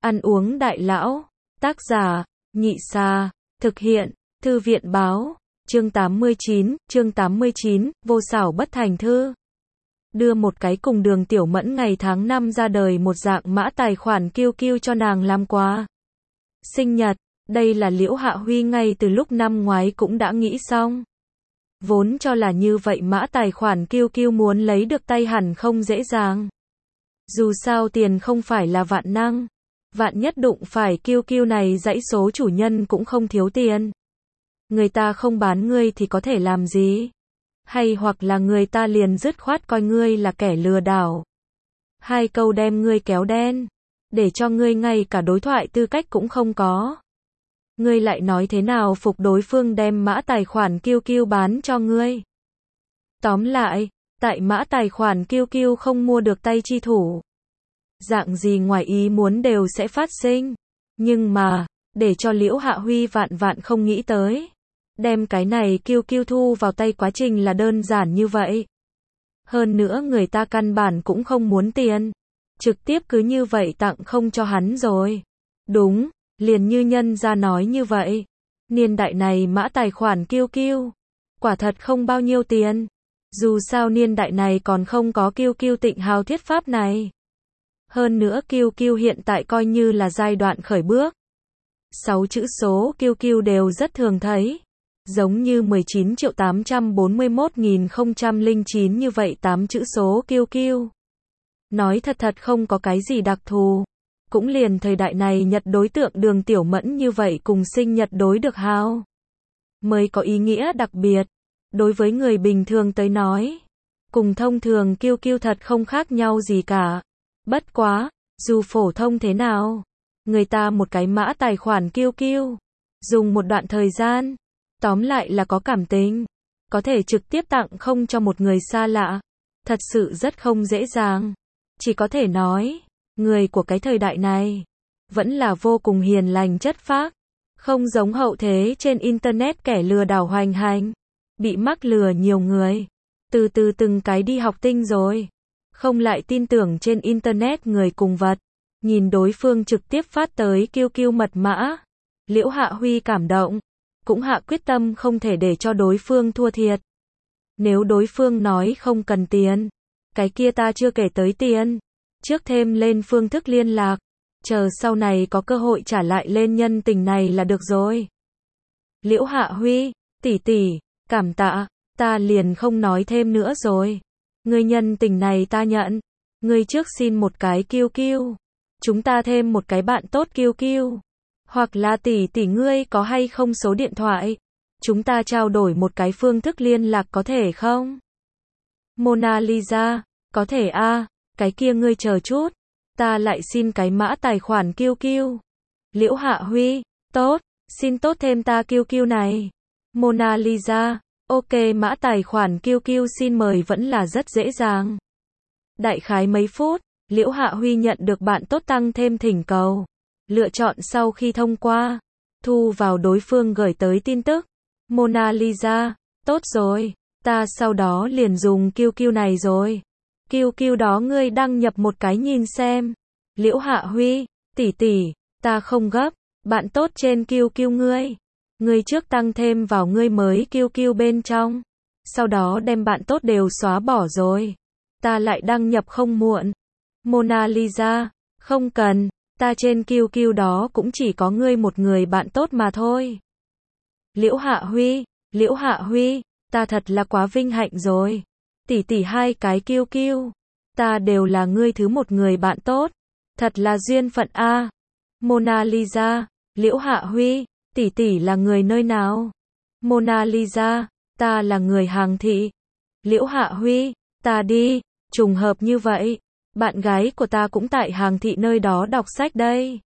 Ăn uống đại lão. Tác giả, Nhị Sa. Thực hiện, Thư viện báo. Chương 89, vô xảo bất thành thư. Đưa một cái cùng Đường Tiểu Mẫn ngày tháng năm ra đời một dạng mã tài khoản QQ cho nàng làm quà sinh nhật. Đây là Liễu Hạ Huy ngay từ lúc năm ngoái cũng đã nghĩ xong. Vốn cho là như vậy mã tài khoản QQ muốn lấy được tay hẳn không dễ dàng. Dù sao tiền không phải là vạn năng. Vạn nhất đụng phải QQ này dãy số chủ nhân cũng không thiếu tiền. Người ta không bán ngươi thì có thể làm gì? Hay hoặc là người ta liền dứt khoát coi ngươi là kẻ lừa đảo. Hai câu đem ngươi kéo đen. Để cho ngươi ngay cả đối thoại tư cách cũng không có. Ngươi lại nói thế nào phục đối phương đem mã tài khoản QQ bán cho ngươi? Tóm lại, tại mã tài khoản QQ không mua được tay chi thủ. Dạng gì ngoài ý muốn đều sẽ phát sinh. Nhưng mà, để cho Liễu Hạ Huy vạn không nghĩ tới. Đem cái này QQ thu vào tay quá trình là đơn giản như vậy. Hơn nữa người ta căn bản cũng không muốn tiền. Trực tiếp cứ như vậy tặng không cho hắn rồi. Đúng, liền như nhân ra nói như vậy. Niên đại này mã tài khoản QQ. Quả thật không bao nhiêu tiền. Dù sao niên đại này còn không có QQ tịnh hào thuyết pháp này. Hơn nữa QQ hiện tại coi như là giai đoạn khởi bước. 6 chữ số QQ đều rất thường thấy. Giống như 19.841.009 như vậy 8 chữ số QQ. Nói thật không có cái gì đặc thù. Cũng liền thời đại này nhật đối tượng Đường Tiểu Mẫn như vậy cùng sinh nhật đối được hao. Mới có ý nghĩa đặc biệt. Đối với người bình thường tới nói. Cùng thông thường QQ thật không khác nhau gì cả. Bất quá, dù phổ thông thế nào. Người ta một cái mã tài khoản QQ. Dùng một đoạn thời gian. Tóm lại là có cảm tình. Có thể trực tiếp tặng không cho một người xa lạ. Thật sự rất không dễ dàng. Chỉ có thể nói, người của cái thời đại này vẫn là vô cùng hiền lành chất phác. Không giống hậu thế trên internet kẻ lừa đảo hoành hành. Bị mắc lừa nhiều người. Từ từ từng cái đi học tinh rồi. Không lại tin tưởng trên internet người cùng vật. Nhìn đối phương trực tiếp phát tới QQ mật mã. Liễu Hạ Huy cảm động. Cũng hạ quyết tâm không thể để cho đối phương thua thiệt. Nếu đối phương nói không cần tiền. Cái kia ta chưa kể tới tiền. Trước thêm lên phương thức liên lạc. Chờ sau này có cơ hội trả lại lên nhân tình này là được rồi. Liễu Hạ Huy, tỷ, cảm tạ. Ta liền không nói thêm nữa rồi. Người nhân tình này ta nhận. Người trước xin một cái QQ. Chúng ta thêm một cái bạn tốt QQ. Hoặc là tỷ ngươi có hay không số điện thoại. Chúng ta trao đổi một cái phương thức liên lạc có thể không? Mona Lisa, có thể a. Cái kia ngươi chờ chút. Ta lại xin cái mã tài khoản QQ. Liễu Hạ Huy, tốt, xin tốt thêm ta QQ này. Mona Lisa, ok mã tài khoản QQ xin mời vẫn là rất dễ dàng. Đại khái mấy phút, Liễu Hạ Huy nhận được bạn tốt tăng thêm thỉnh cầu. Lựa chọn sau khi thông qua. Thu vào đối phương gửi tới tin tức. Mona Lisa, tốt rồi. Ta sau đó liền dùng QQ này rồi. QQ đó ngươi đăng nhập một cái nhìn xem. Liễu Hạ Huy, tỷ, ta không gấp. Bạn tốt trên QQ ngươi. Ngươi trước tăng thêm vào ngươi mới QQ bên trong. Sau đó đem bạn tốt đều xóa bỏ rồi. Ta lại đăng nhập không muộn. Mona Lisa, không cần. Ta trên QQ đó cũng chỉ có ngươi một người bạn tốt mà thôi. Liễu Hạ Huy, ta thật là quá vinh hạnh rồi. Tỷ hai cái QQ. Ta đều là ngươi thứ một người bạn tốt. Thật là duyên phận a. Mona Lisa, Liễu Hạ Huy, tỷ là người nơi nào? Mona Lisa, ta là người Hàng Thị. Liễu Hạ Huy, ta đi, trùng hợp như vậy. Bạn gái của ta cũng tại Hàng Thị nơi đó đọc sách đây.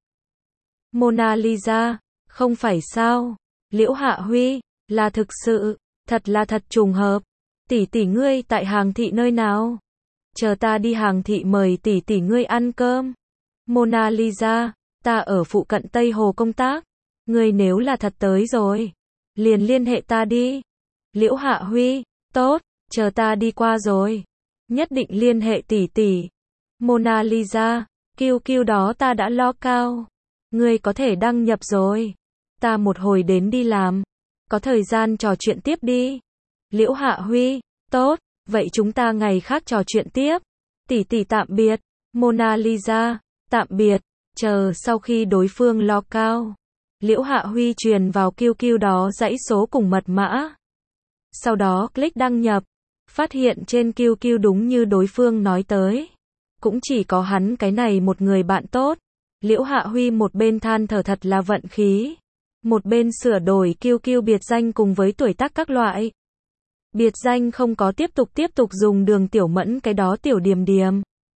Mona Lisa, không phải sao? Liễu Hạ Huy, là thực sự, thật là thật trùng hợp. Tỷ ngươi tại Hàng Thị nơi nào? Chờ ta đi Hàng Thị mời tỷ ngươi ăn cơm. Mona Lisa, ta ở phụ cận Tây Hồ công tác. Ngươi nếu là thật tới rồi, liền liên hệ ta đi. Liễu Hạ Huy, tốt, chờ ta đi qua rồi. Nhất định liên hệ tỷ. Mona Lisa, QQ đó ta đã lo cao. Ngươi có thể đăng nhập rồi. Ta một hồi đến đi làm. Có thời gian trò chuyện tiếp đi. Liễu Hạ Huy, tốt, vậy chúng ta ngày khác trò chuyện tiếp. Tỷ tỷ tạm biệt. Mona Lisa, tạm biệt. Chờ sau khi đối phương lo cao. Liễu Hạ Huy truyền vào QQ đó dãy số cùng mật mã. Sau đó click đăng nhập. Phát hiện trên QQ đúng như đối phương nói tới. Cũng chỉ có hắn cái này một người bạn tốt. Liễu Hạ Huy một bên than thở thật là vận khí. Một bên sửa đổi QQ biệt danh cùng với tuổi tác các loại. Biệt danh không có tiếp tục dùng Đường Tiểu Mẫn cái đó tiểu điềm điềm.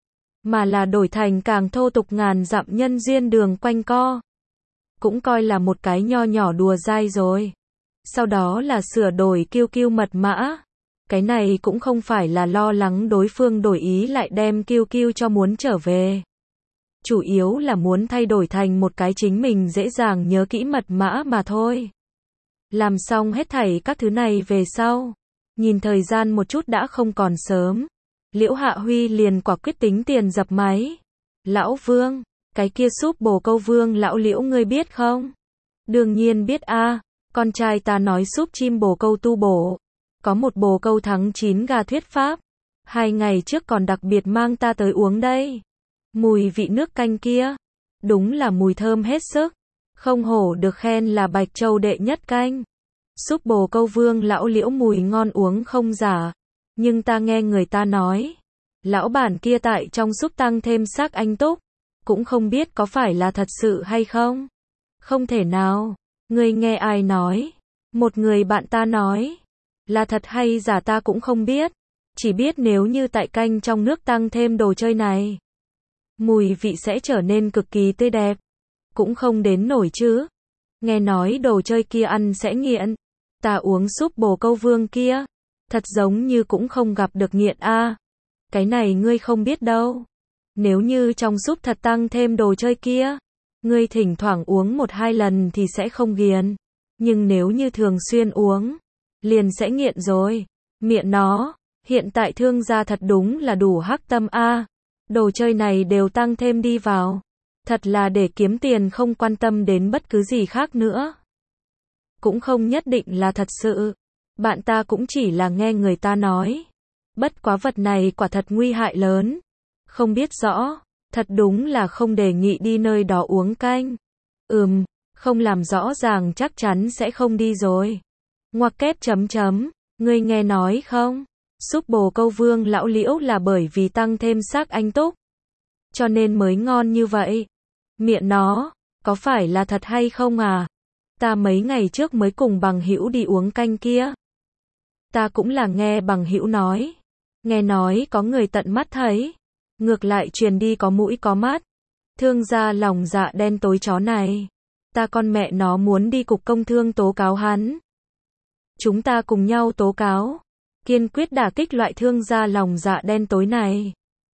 Mà là đổi thành càng thô tục ngàn dặm nhân duyên đường quanh co. Cũng coi là một cái nho nhỏ đùa dai rồi. Sau đó là sửa đổi QQ mật mã. Cái này cũng không phải là lo lắng đối phương đổi ý lại đem QQ cho muốn trở về. Chủ yếu là muốn thay đổi thành một cái chính mình dễ dàng nhớ kỹ mật mã mà thôi. Làm xong hết thảy các thứ này về sau. Nhìn thời gian một chút đã không còn sớm. Liễu Hạ Huy liền quả quyết tính tiền dập máy. Lão Vương, cái kia súp bồ câu Vương lão Liễu ngươi biết không? Đương nhiên biết a, con trai ta nói súp chim bồ câu tu bổ. Có một bồ câu thắng 9 gà thuyết pháp. 2 ngày trước còn đặc biệt mang ta tới uống đây. Mùi vị nước canh kia. Đúng là mùi thơm hết sức. Không hổ được khen là Bạch Châu đệ nhất canh. Súp bồ câu Vương lão Liễu mùi ngon uống không giả. Nhưng ta nghe người ta nói. Lão bản kia tại trong súp tăng thêm xác anh túc. Cũng không biết có phải là thật sự hay không. Không thể nào. Ngươi nghe ai nói? Một người bạn ta nói. Là thật hay giả ta cũng không biết. Chỉ biết nếu như tại canh trong nước tăng thêm đồ chơi này. Mùi vị sẽ trở nên cực kỳ tươi đẹp. Cũng không đến nổi chứ. Nghe nói đồ chơi kia ăn sẽ nghiện. Ta uống súp bồ câu Vương kia. Thật giống như cũng không gặp được nghiện a. Cái này ngươi không biết đâu. Nếu như trong súp thật tăng thêm đồ chơi kia. Ngươi thỉnh thoảng uống 1-2 lần thì sẽ không ghiền. Nhưng nếu như thường xuyên uống. Liền sẽ nghiện rồi. Miệng nó. Hiện tại thương gia thật đúng là đủ hắc tâm a. Đồ chơi này đều tăng thêm đi vào. Thật là để kiếm tiền không quan tâm đến bất cứ gì khác nữa. Cũng không nhất định là thật sự. Bạn ta cũng chỉ là nghe người ta nói. Bất quá vật này quả thật nguy hại lớn. Không biết rõ. Thật đúng là không đề nghị đi nơi đó uống canh. Không làm rõ ràng chắc chắn sẽ không đi rồi. Ngoặc kép chấm chấm. Ngươi nghe nói không? Súp bồ câu Vương lão Liễu là bởi vì tăng thêm xác anh túc. Cho nên mới ngon như vậy. Miệng nó. Có phải là thật hay không à? Ta mấy ngày trước mới cùng bằng hữu đi uống canh kia. Ta cũng là nghe bằng hữu nói. Nghe nói có người tận mắt thấy. Ngược lại truyền đi có mũi có mắt. Thương gia lòng dạ đen tối chó này. Ta con mẹ nó muốn đi cục công thương tố cáo hắn. Chúng ta cùng nhau tố cáo. Kiên quyết đả kích loại thương gia lòng dạ đen tối này.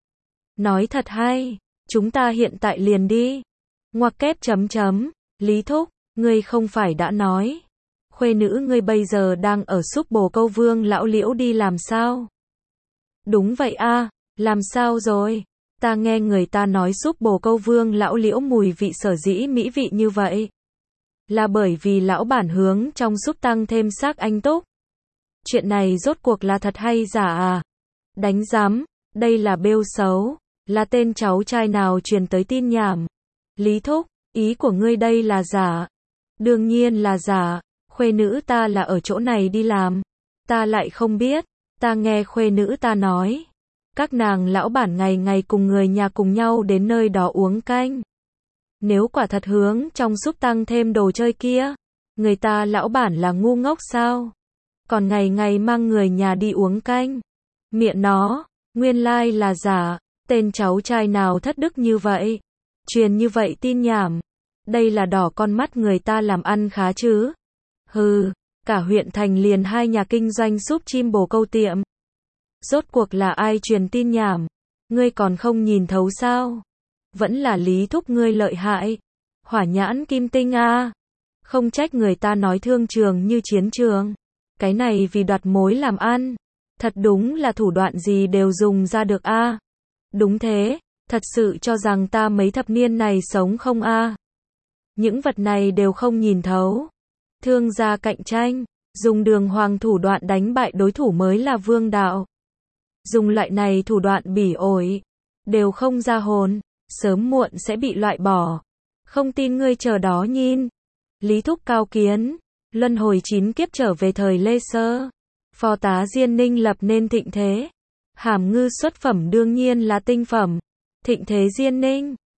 Nói thật hay. Chúng ta hiện tại liền đi. Ngoặc kép chấm chấm. Lý Thúc, ngươi không phải đã nói. Khuê nữ ngươi bây giờ đang ở súp bồ câu Vương lão Liễu đi làm sao? Đúng vậy a. Làm sao rồi? Ta nghe người ta nói súp bồ câu Vương lão Liễu mùi vị sở dĩ mỹ vị như vậy. Là bởi vì lão bản hướng trong súp tăng thêm xác anh túc. Chuyện này rốt cuộc là thật hay giả à? Đánh giám, đây là bêu xấu. Là tên cháu trai nào truyền tới tin nhảm? Lý Thúc, ý của ngươi đây là giả. Đương nhiên là giả. Khuê nữ ta là ở chỗ này đi làm. Ta lại không biết. Ta nghe khuê nữ ta nói. Các nàng lão bản ngày ngày cùng người nhà cùng nhau đến nơi đó uống canh. Nếu quả thật hướng trong súp tăng thêm đồ chơi kia. Người ta lão bản là ngu ngốc sao? Còn ngày ngày mang người nhà đi uống canh. Miệng nó. Nguyên lai là giả. Tên cháu trai nào thất đức như vậy? Truyền như vậy tin nhảm. Đây là đỏ con mắt người ta làm ăn khá chứ. Hừ. Cả huyện thành liền 2 nhà kinh doanh súp chim bồ câu tiệm. Rốt cuộc là ai truyền tin nhảm? Ngươi còn không nhìn thấu sao? Vẫn là Lý Thúc ngươi lợi hại. Hỏa nhãn kim tinh a. Không trách người ta nói thương trường như chiến trường. Cái này vì đoạt mối làm ăn. Thật đúng là thủ đoạn gì đều dùng ra được a. Đúng thế. Thật sự cho rằng ta mấy thập niên này sống không a? Những vật này đều không nhìn thấu. Thương gia cạnh tranh, dùng đường hoàng thủ đoạn đánh bại đối thủ mới là vương đạo. Dùng loại này thủ đoạn bỉ ổi, đều không ra hồn, sớm muộn sẽ bị loại bỏ. Không tin ngươi chờ đó nhìn. Lý Thúc cao kiến, luân hồi 9 kiếp trở về thời Lê Sơ. Phò tá Diên Ninh lập nên thịnh thế. Hàm Ngư xuất phẩm đương nhiên là tinh phẩm. Thịnh thế Diên Ninh,